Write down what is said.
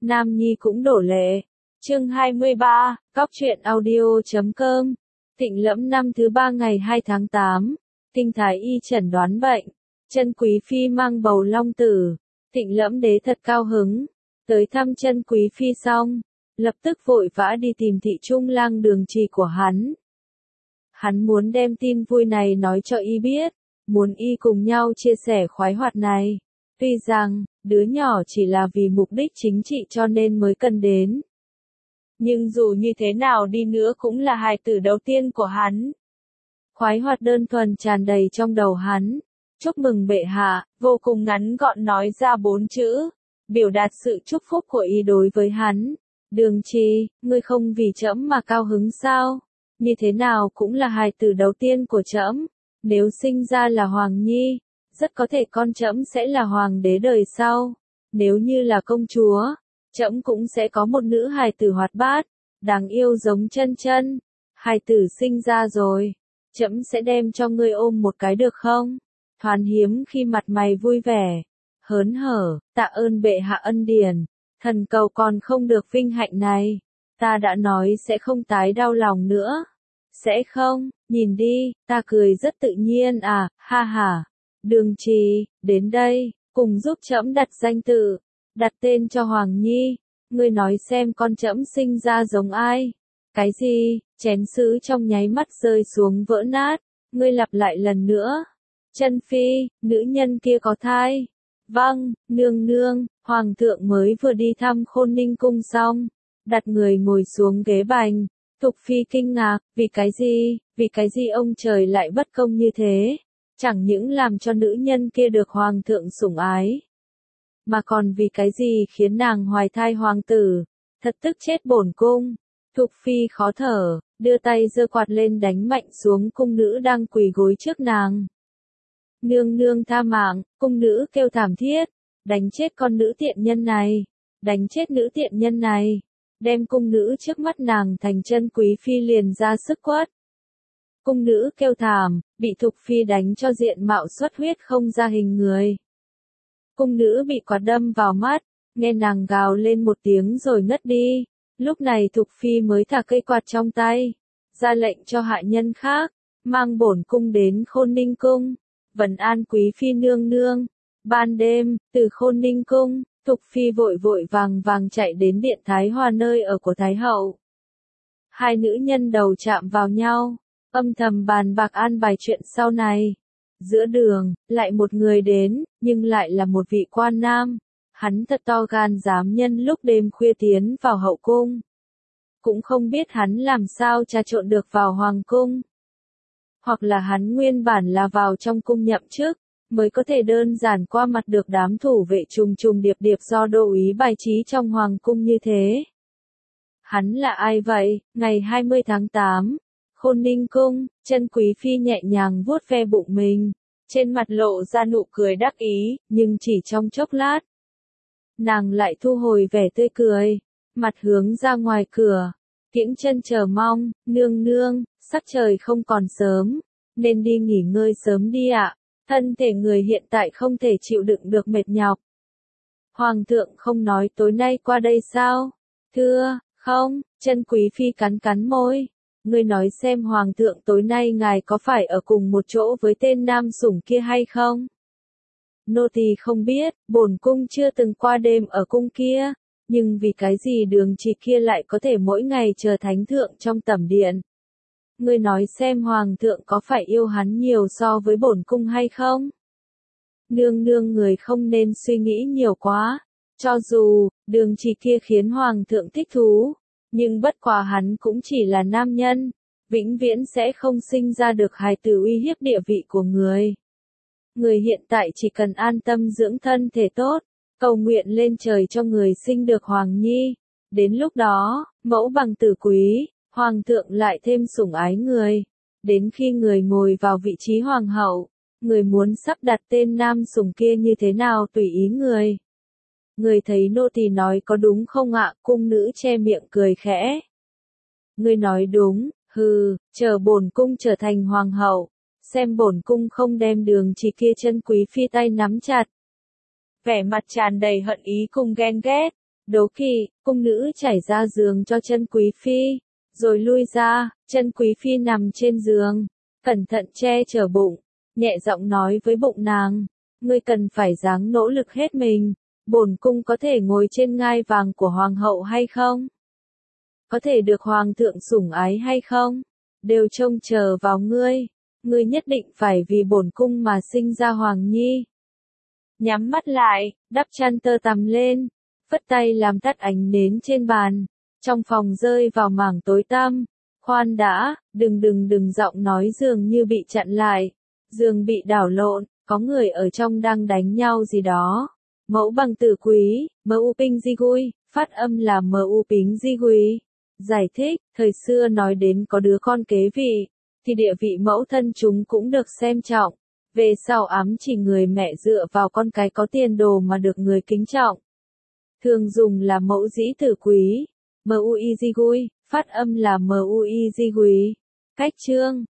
Nam Nhi cũng đổ lệ. Chương 23, Cóc truyện audio.com. Tịnh Lẫm năm thứ 3 ngày 2 tháng 8, Kinh Thái Y chẩn đoán bệnh, Chân Quý Phi mang bầu long tử. Tịnh Lẫm đế thật cao hứng, tới thăm Chân Quý Phi xong, lập tức vội vã đi tìm thị trung lang Đường Trì của hắn. Hắn muốn đem tin vui này nói cho y biết, muốn y cùng nhau chia sẻ khoái hoạt này. Tuy rằng, đứa nhỏ chỉ là vì mục đích chính trị cho nên mới cần đến. Nhưng dù như thế nào đi nữa cũng là hài tử đầu tiên của hắn. Khoái hoạt đơn thuần tràn đầy trong đầu hắn. Chúc mừng bệ hạ, vô cùng ngắn gọn nói ra 4 chữ, biểu đạt sự chúc phúc của y đối với hắn. Đường Trì, ngươi không vì trẫm mà cao hứng sao? Như thế nào cũng là hài tử đầu tiên của trẫm. Nếu sinh ra là Hoàng Nhi, rất có thể con trẫm sẽ là hoàng đế đời sau. Nếu như là công chúa, trẫm cũng sẽ có một nữ hài tử hoạt bát, đáng yêu giống Chân Chân. Hài tử sinh ra rồi, trẫm sẽ đem cho ngươi ôm một cái được không? Thoàn hiếm khi mặt mày vui vẻ, hớn hở, tạ ơn bệ hạ ân điển, thần cầu còn không được vinh hạnh này. Ta đã nói sẽ không tái đau lòng nữa. Sẽ không, nhìn đi, ta cười rất tự nhiên à, ha ha. Đường Trì, đến đây, cùng giúp trẫm đặt danh tự, đặt tên cho Hoàng Nhi. Ngươi nói xem con trẫm sinh ra giống ai? Cái gì? Chén sứ trong nháy mắt rơi xuống vỡ nát. Ngươi lặp lại lần nữa. Chân Phi, nữ nhân kia có thai. Vâng, nương nương, Hoàng thượng mới vừa đi thăm Khôn Ninh cung xong. Đặt người ngồi xuống ghế bành. Thục Phi kinh ngạc, vì cái gì ông trời lại bất công như thế? Chẳng những làm cho nữ nhân kia được Hoàng thượng sủng ái, mà còn vì cái gì khiến nàng hoài thai hoàng tử, thật tức chết bổn cung. Thục Phi khó thở, đưa tay giơ quạt lên đánh mạnh xuống cung nữ đang quỳ gối trước nàng. Nương nương tha mạng, cung nữ kêu thảm thiết, đánh chết con nữ tiện nhân này, đánh chết nữ tiện nhân này, đem cung nữ trước mắt nàng thành Chân Quý Phi liền ra sức quất. Cung nữ kêu thảm, bị Thục Phi đánh cho diện mạo xuất huyết không ra hình người. Cung nữ bị quạt đâm vào mắt, nghe nàng gào lên một tiếng rồi ngất đi. Lúc này Thục Phi mới thả cây quạt trong tay, ra lệnh cho hạ nhân khác, mang bổn cung đến Khôn Ninh cung, vấn an Quý Phi nương nương. Ban đêm, từ Khôn Ninh cung, Thục Phi vội vội vàng chạy đến điện Thái Hòa nơi ở của Thái hậu. Hai nữ nhân đầu chạm vào nhau, âm thầm bàn bạc an bài chuyện sau này. Giữa đường, lại một người đến, nhưng lại là một vị quan nam. Hắn thật to gan dám nhân lúc đêm khuya tiến vào hậu cung. Cũng không biết hắn làm sao trà trộn được vào hoàng cung. Hoặc là hắn nguyên bản là vào trong cung nhậm chức, mới có thể đơn giản qua mặt được đám thủ vệ trùng trùng điệp điệp do đô úy bài trí trong hoàng cung như thế. Hắn là ai vậy? Ngày 20 tháng 8, Khôn Ninh cung, Chân Quý Phi nhẹ nhàng vuốt ve bụng mình, trên mặt lộ ra nụ cười đắc ý, nhưng chỉ trong chốc lát, nàng lại thu hồi vẻ tươi cười, mặt hướng ra ngoài cửa, kiễng chân chờ mong. Nương nương, sắc trời không còn sớm, nên đi nghỉ ngơi sớm đi ạ. Thân thể người hiện tại không thể chịu đựng được mệt nhọc. Hoàng thượng không nói tối nay qua đây sao? Thưa, không. Chân Quý Phi cắn cắn môi. Ngươi nói xem Hoàng thượng tối nay ngài có phải ở cùng một chỗ với tên nam sủng kia hay không? Nô tỳ không biết, bổn cung chưa từng qua đêm ở cung kia, nhưng vì cái gì Đường Trì kia lại có thể mỗi ngày chờ thánh thượng trong tẩm điện? Ngươi nói xem Hoàng thượng có phải yêu hắn nhiều so với bổn cung hay không? Nương nương người không nên suy nghĩ nhiều quá. Cho dù, Đường Trì kia khiến Hoàng thượng thích thú, nhưng bất quá hắn cũng chỉ là nam nhân, vĩnh viễn sẽ không sinh ra được hài tử uy hiếp địa vị của người. Người hiện tại chỉ cần an tâm dưỡng thân thể tốt, cầu nguyện lên trời cho người sinh được Hoàng Nhi. Đến lúc đó, mẫu bằng tử quý, Hoàng thượng lại thêm sủng ái người. Đến khi người ngồi vào vị trí Hoàng hậu, người muốn sắp đặt tên nam sủng kia như thế nào tùy ý người. Người thấy nô tỳ nói có đúng không ạ? Cung nữ che miệng cười khẽ. Ngươi nói đúng, hừ, chờ bổn cung trở thành hoàng hậu, xem bổn cung không đem Đường Trì kia Chân Quý Phi tay nắm chặt. Vẻ mặt tràn đầy hận ý cùng ghen ghét, Đố kỵ, cung nữ trải ra giường cho chân quý phi, rồi lui ra, chân quý phi nằm trên giường, cẩn thận che chở bụng, nhẹ giọng nói với bụng nàng, ngươi cần phải ráng nỗ lực hết mình, bổn cung có thể ngồi trên ngai vàng của hoàng hậu hay không? Có thể được hoàng thượng sủng ái hay không? Đều trông chờ vào ngươi, ngươi nhất định phải vì bổn cung mà sinh ra hoàng nhi. Nhắm mắt lại, đắp chăn tơ tằm lên, phất tay làm tắt ánh nến trên bàn, trong phòng rơi vào mảng tối tăm. Khoan đã, đừng giọng nói dường như bị chặn lại, giường bị đảo lộn, có người ở trong đang đánh nhau gì đó. Mẫu bằng tử quý, mu ping di gui, phát âm là mu ping di gui. Giải thích, thời xưa nói đến có đứa con kế vị, thì địa vị mẫu thân chúng cũng được xem trọng. Về sau ám chỉ người mẹ dựa vào con cái có tiền đồ mà được người kính trọng. Thường dùng là mẫu dĩ tử quý, mui di gui, phát âm là mui di gui. Cách chương